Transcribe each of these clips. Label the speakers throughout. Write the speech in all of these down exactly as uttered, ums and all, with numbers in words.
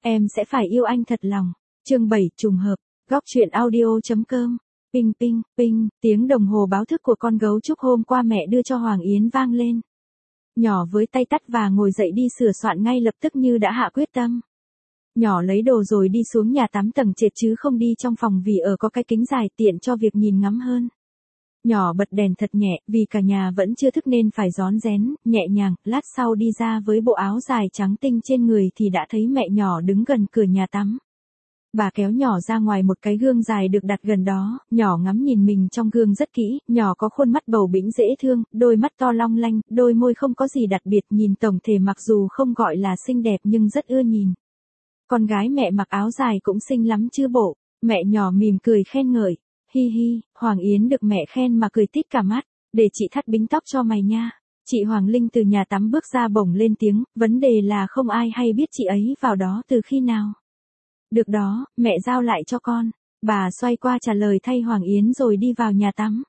Speaker 1: Em sẽ phải yêu anh thật lòng. Chương bảy trùng hợp. Góc truyện audio.com. Ping ping, ping, tiếng đồng hồ báo thức của con gấu trúc hôm qua mẹ đưa cho Hoàng Yến vang lên. Nhỏ với tay tắt và ngồi dậy đi sửa soạn ngay lập tức như đã hạ quyết tâm. Nhỏ lấy đồ rồi đi xuống nhà tắm tầng trệt chứ không đi trong phòng vì ở có cái kính dài tiện cho việc nhìn ngắm hơn. Nhỏ bật đèn thật nhẹ, vì cả nhà vẫn chưa thức nên phải rón rén, nhẹ nhàng, lát sau đi ra với bộ áo dài trắng tinh trên người thì đã thấy mẹ nhỏ đứng gần cửa nhà tắm. Bà kéo nhỏ ra ngoài một cái gương dài được đặt gần đó, nhỏ ngắm nhìn mình trong gương rất kỹ, nhỏ có khuôn mắt bầu bĩnh dễ thương, đôi mắt to long lanh, đôi môi không có gì đặc biệt, nhìn tổng thể mặc dù không gọi là xinh đẹp nhưng rất ưa nhìn. Con gái mẹ mặc áo dài cũng xinh lắm chứ bộ, mẹ nhỏ mỉm cười khen ngợi. Hi hi, Hoàng Yến được mẹ khen mà cười tít cả mắt, để chị thắt bính tóc cho mày nha. Chị Hoàng Linh từ nhà tắm bước ra bỗng lên tiếng, vấn đề là không ai hay biết chị ấy vào đó từ khi nào. Được đó, mẹ giao lại cho con. Bà xoay qua trả lời thay Hoàng Yến rồi đi vào nhà tắm.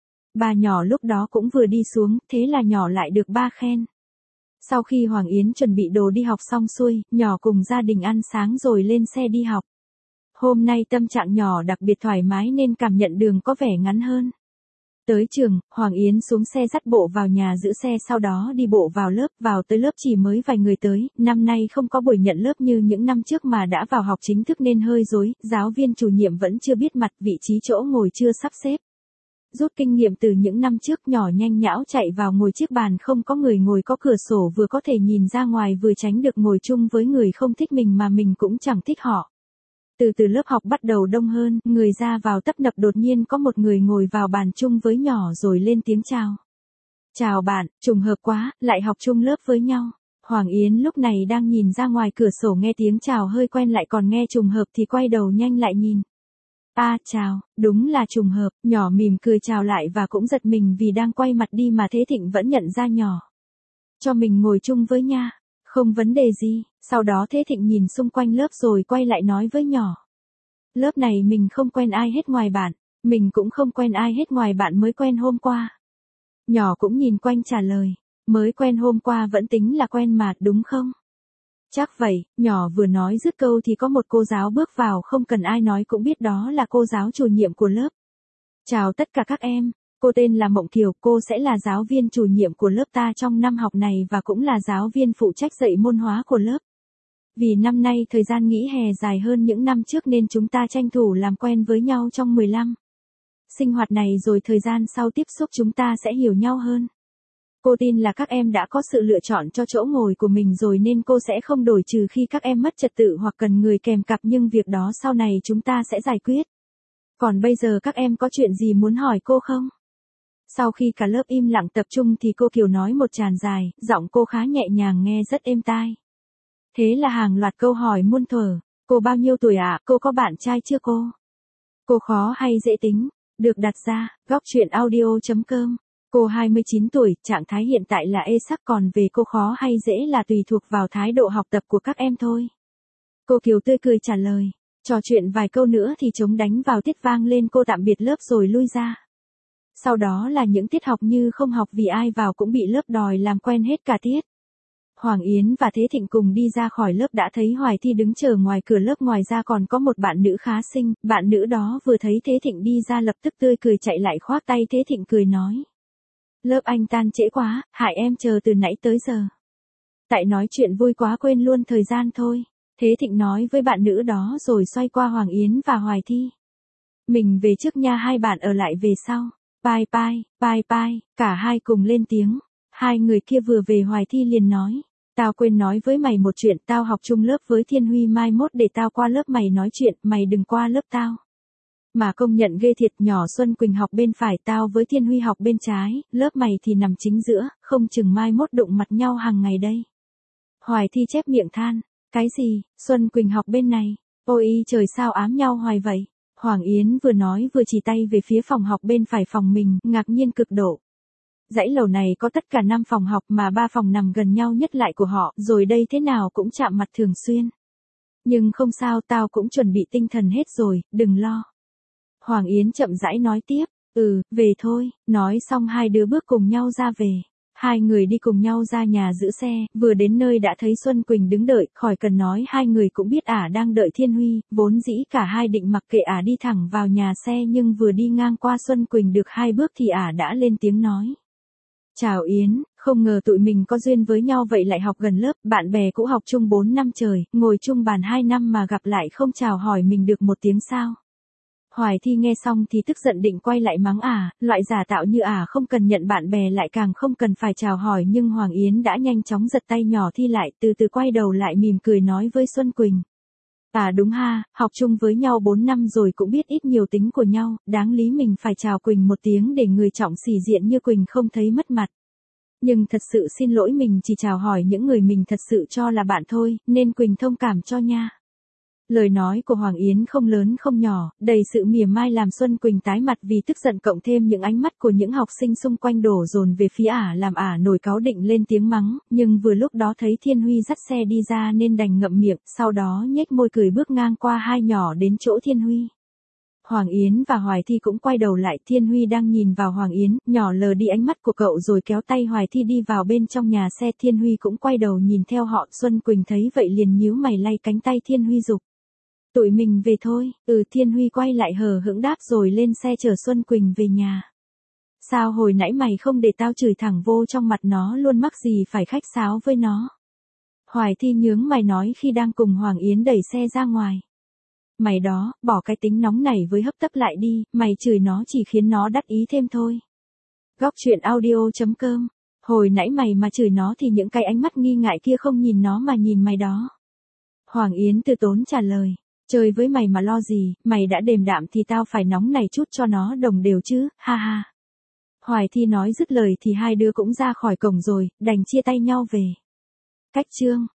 Speaker 1: Bà nhỏ lúc đó cũng vừa đi xuống, thế là nhỏ lại được ba khen. Sau khi Hoàng Yến chuẩn bị đồ đi học xong xuôi, nhỏ cùng gia đình ăn sáng rồi lên xe đi học. Hôm nay tâm trạng nhỏ đặc biệt thoải mái nên cảm nhận đường có vẻ ngắn hơn. Tới trường, Hoàng Yến xuống xe dắt bộ vào nhà giữ xe sau đó đi bộ vào lớp, vào tới lớp chỉ mới vài người tới, năm nay không có buổi nhận lớp như những năm trước mà đã vào học chính thức nên hơi rối, giáo viên chủ nhiệm vẫn chưa biết mặt, vị trí chỗ ngồi chưa sắp xếp. Rút kinh nghiệm từ những năm trước, nhỏ nhanh nhão chạy vào ngồi chiếc bàn không có người ngồi có cửa sổ vừa có thể nhìn ra ngoài vừa tránh được ngồi chung với người không thích mình mà mình cũng chẳng thích họ. Từ từ lớp học bắt đầu đông hơn, người ra vào tấp nập đột nhiên có một người ngồi vào bàn chung với nhỏ rồi lên tiếng chào. Chào bạn, trùng hợp quá, lại học chung lớp với nhau. Hoàng Yến lúc này đang nhìn ra ngoài cửa sổ nghe tiếng chào hơi quen lại còn nghe trùng hợp thì quay đầu nhanh lại nhìn. À chào, đúng là trùng hợp, nhỏ mỉm cười chào lại và cũng giật mình vì đang quay mặt đi mà Thế Thịnh vẫn nhận ra nhỏ. Cho mình ngồi chung với nha. Không vấn đề gì, sau đó Thế Thịnh nhìn xung quanh lớp rồi quay lại nói với nhỏ. Lớp này mình không quen ai hết ngoài bạn, mình cũng không quen ai hết ngoài bạn mới quen hôm qua. Nhỏ cũng nhìn quanh trả lời, mới quen hôm qua vẫn tính là quen mà, đúng không? Chắc vậy, nhỏ vừa nói dứt câu thì có một cô giáo bước vào không cần ai nói cũng biết đó là cô giáo chủ nhiệm của lớp. Chào tất cả các em. Cô tên là Mộng Kiều, cô sẽ là giáo viên chủ nhiệm của lớp ta trong năm học này và cũng là giáo viên phụ trách dạy môn hóa của lớp. Vì năm nay thời gian nghỉ hè dài hơn những năm trước nên chúng ta tranh thủ làm quen với nhau trong mười lăm sinh hoạt này rồi thời gian sau tiếp xúc chúng ta sẽ hiểu nhau hơn. Cô tin là các em đã có sự lựa chọn cho chỗ ngồi của mình rồi nên cô sẽ không đổi trừ khi các em mất trật tự hoặc cần người kèm cặp nhưng việc đó sau này chúng ta sẽ giải quyết. Còn bây giờ các em có chuyện gì muốn hỏi cô không? Sau khi cả lớp im lặng tập trung thì cô Kiều nói một tràng dài, giọng cô khá nhẹ nhàng nghe rất êm tai. Thế là hàng loạt câu hỏi muôn thuở. Cô bao nhiêu tuổi ạ? À? Cô có bạn trai chưa cô? Cô khó hay dễ tính? Được đặt ra, góc truyện audio.com. Cô hai mươi chín tuổi, trạng thái hiện tại là ê sắc còn về cô khó hay dễ là tùy thuộc vào thái độ học tập của các em thôi. Cô Kiều tươi cười trả lời. Trò chuyện vài câu nữa thì trống đánh vào tiết vang lên cô tạm biệt lớp rồi lui ra. Sau đó là những tiết học như không học vì ai vào cũng bị lớp đòi làm quen hết cả tiết. Hoàng Yến và Thế Thịnh cùng đi ra khỏi lớp đã thấy Hoài Thi đứng chờ ngoài cửa lớp, ngoài ra còn có một bạn nữ khá xinh, bạn nữ đó vừa thấy Thế Thịnh đi ra lập tức tươi cười chạy lại khoác tay Thế Thịnh cười nói. Lớp anh tan trễ quá, hại em chờ từ nãy tới giờ. Tại nói chuyện vui quá quên luôn thời gian thôi, Thế Thịnh nói với bạn nữ đó rồi xoay qua Hoàng Yến và Hoài Thi. Mình về trước nha, hai bạn ở lại về sau. Bye bye, bye bye, cả hai cùng lên tiếng. Hai người kia vừa về Hoài Thi liền nói. Tao quên nói với mày một chuyện, tao học chung lớp với Thiên Huy, mai mốt để tao qua lớp mày nói chuyện, mày đừng qua lớp tao. Mà công nhận ghê thiệt, nhỏ Xuân Quỳnh học bên phải, tao với Thiên Huy học bên trái, lớp mày thì nằm chính giữa, không chừng mai mốt đụng mặt nhau hàng ngày đây. Hoài Thi chép miệng than. Cái gì, Xuân Quỳnh học bên này, ôi trời sao ám nhau hoài vậy. Hoàng Yến vừa nói vừa chỉ tay về phía phòng học bên phải phòng mình, ngạc nhiên cực độ. Dãy lầu này có tất cả năm phòng học mà ba phòng nằm gần nhau nhất lại của họ, rồi đây thế nào cũng chạm mặt thường xuyên. Nhưng không sao, tao cũng chuẩn bị tinh thần hết rồi, đừng lo. Hoàng Yến chậm rãi nói tiếp, ừ, về thôi, nói xong hai đứa bước cùng nhau ra về. Hai người đi cùng nhau ra nhà giữ xe, vừa đến nơi đã thấy Xuân Quỳnh đứng đợi, khỏi cần nói hai người cũng biết ả đang đợi Thiên Huy, vốn dĩ cả hai định mặc kệ ả đi thẳng vào nhà xe nhưng vừa đi ngang qua Xuân Quỳnh được hai bước thì ả đã lên tiếng nói. Chào Yến, không ngờ tụi mình có duyên với nhau vậy lại học gần lớp, bạn bè cũ học chung bốn năm trời, ngồi chung bàn hai năm mà gặp lại không chào hỏi mình được một tiếng sao. Hoài Thi nghe xong thì tức giận định quay lại mắng ả, loại giả tạo như ả không cần nhận bạn bè lại càng không cần phải chào hỏi nhưng Hoàng Yến đã nhanh chóng giật tay nhỏ Thi lại, từ từ quay đầu lại mỉm cười nói với Xuân Quỳnh. À đúng ha, học chung với nhau bốn năm rồi cũng biết ít nhiều tính của nhau, đáng lý mình phải chào Quỳnh một tiếng để người trọng sỉ diện như Quỳnh không thấy mất mặt. Nhưng thật sự xin lỗi mình chỉ chào hỏi những người mình thật sự cho là bạn thôi, nên Quỳnh thông cảm cho nha. Lời nói của Hoàng Yến không lớn không nhỏ, đầy sự mỉa mai làm Xuân Quỳnh tái mặt vì tức giận cộng thêm những ánh mắt của những học sinh xung quanh đổ dồn về phía ả làm ả nổi cáu định lên tiếng mắng, nhưng vừa lúc đó thấy Thiên Huy dắt xe đi ra nên đành ngậm miệng, sau đó nhếch môi cười bước ngang qua hai nhỏ đến chỗ Thiên Huy. Hoàng Yến và Hoài Thi cũng quay đầu lại, Thiên Huy đang nhìn vào Hoàng Yến, nhỏ lờ đi ánh mắt của cậu rồi kéo tay Hoài Thi đi vào bên trong nhà xe. Thiên Huy cũng quay đầu nhìn theo họ, Xuân Quỳnh thấy vậy liền nhíu mày lay cánh tay Thiên Huy giục. Tụi mình về thôi, ừ Thiên Huy quay lại hờ hững đáp rồi lên xe chở Xuân Quỳnh về nhà. Sao hồi nãy mày không để tao chửi thẳng vô trong mặt nó luôn, mắc gì phải khách sáo với nó. Hoài Thi nhướng mày nói khi đang cùng Hoàng Yến đẩy xe ra ngoài. Mày đó, bỏ cái tính nóng này với hấp tấp lại đi, mày chửi nó chỉ khiến nó đắc ý thêm thôi. Góc truyện audio chấm com. Hồi nãy mày mà chửi nó thì những cái ánh mắt nghi ngại kia không nhìn nó mà nhìn mày đó. Hoàng Yến từ tốn trả lời. Chơi với mày mà lo gì, mày đã đềm đạm thì tao phải nóng này chút cho nó đồng đều chứ, ha ha. Hoài Thi nói dứt lời thì hai đứa cũng ra khỏi cổng rồi, đành chia tay nhau về. Cách chương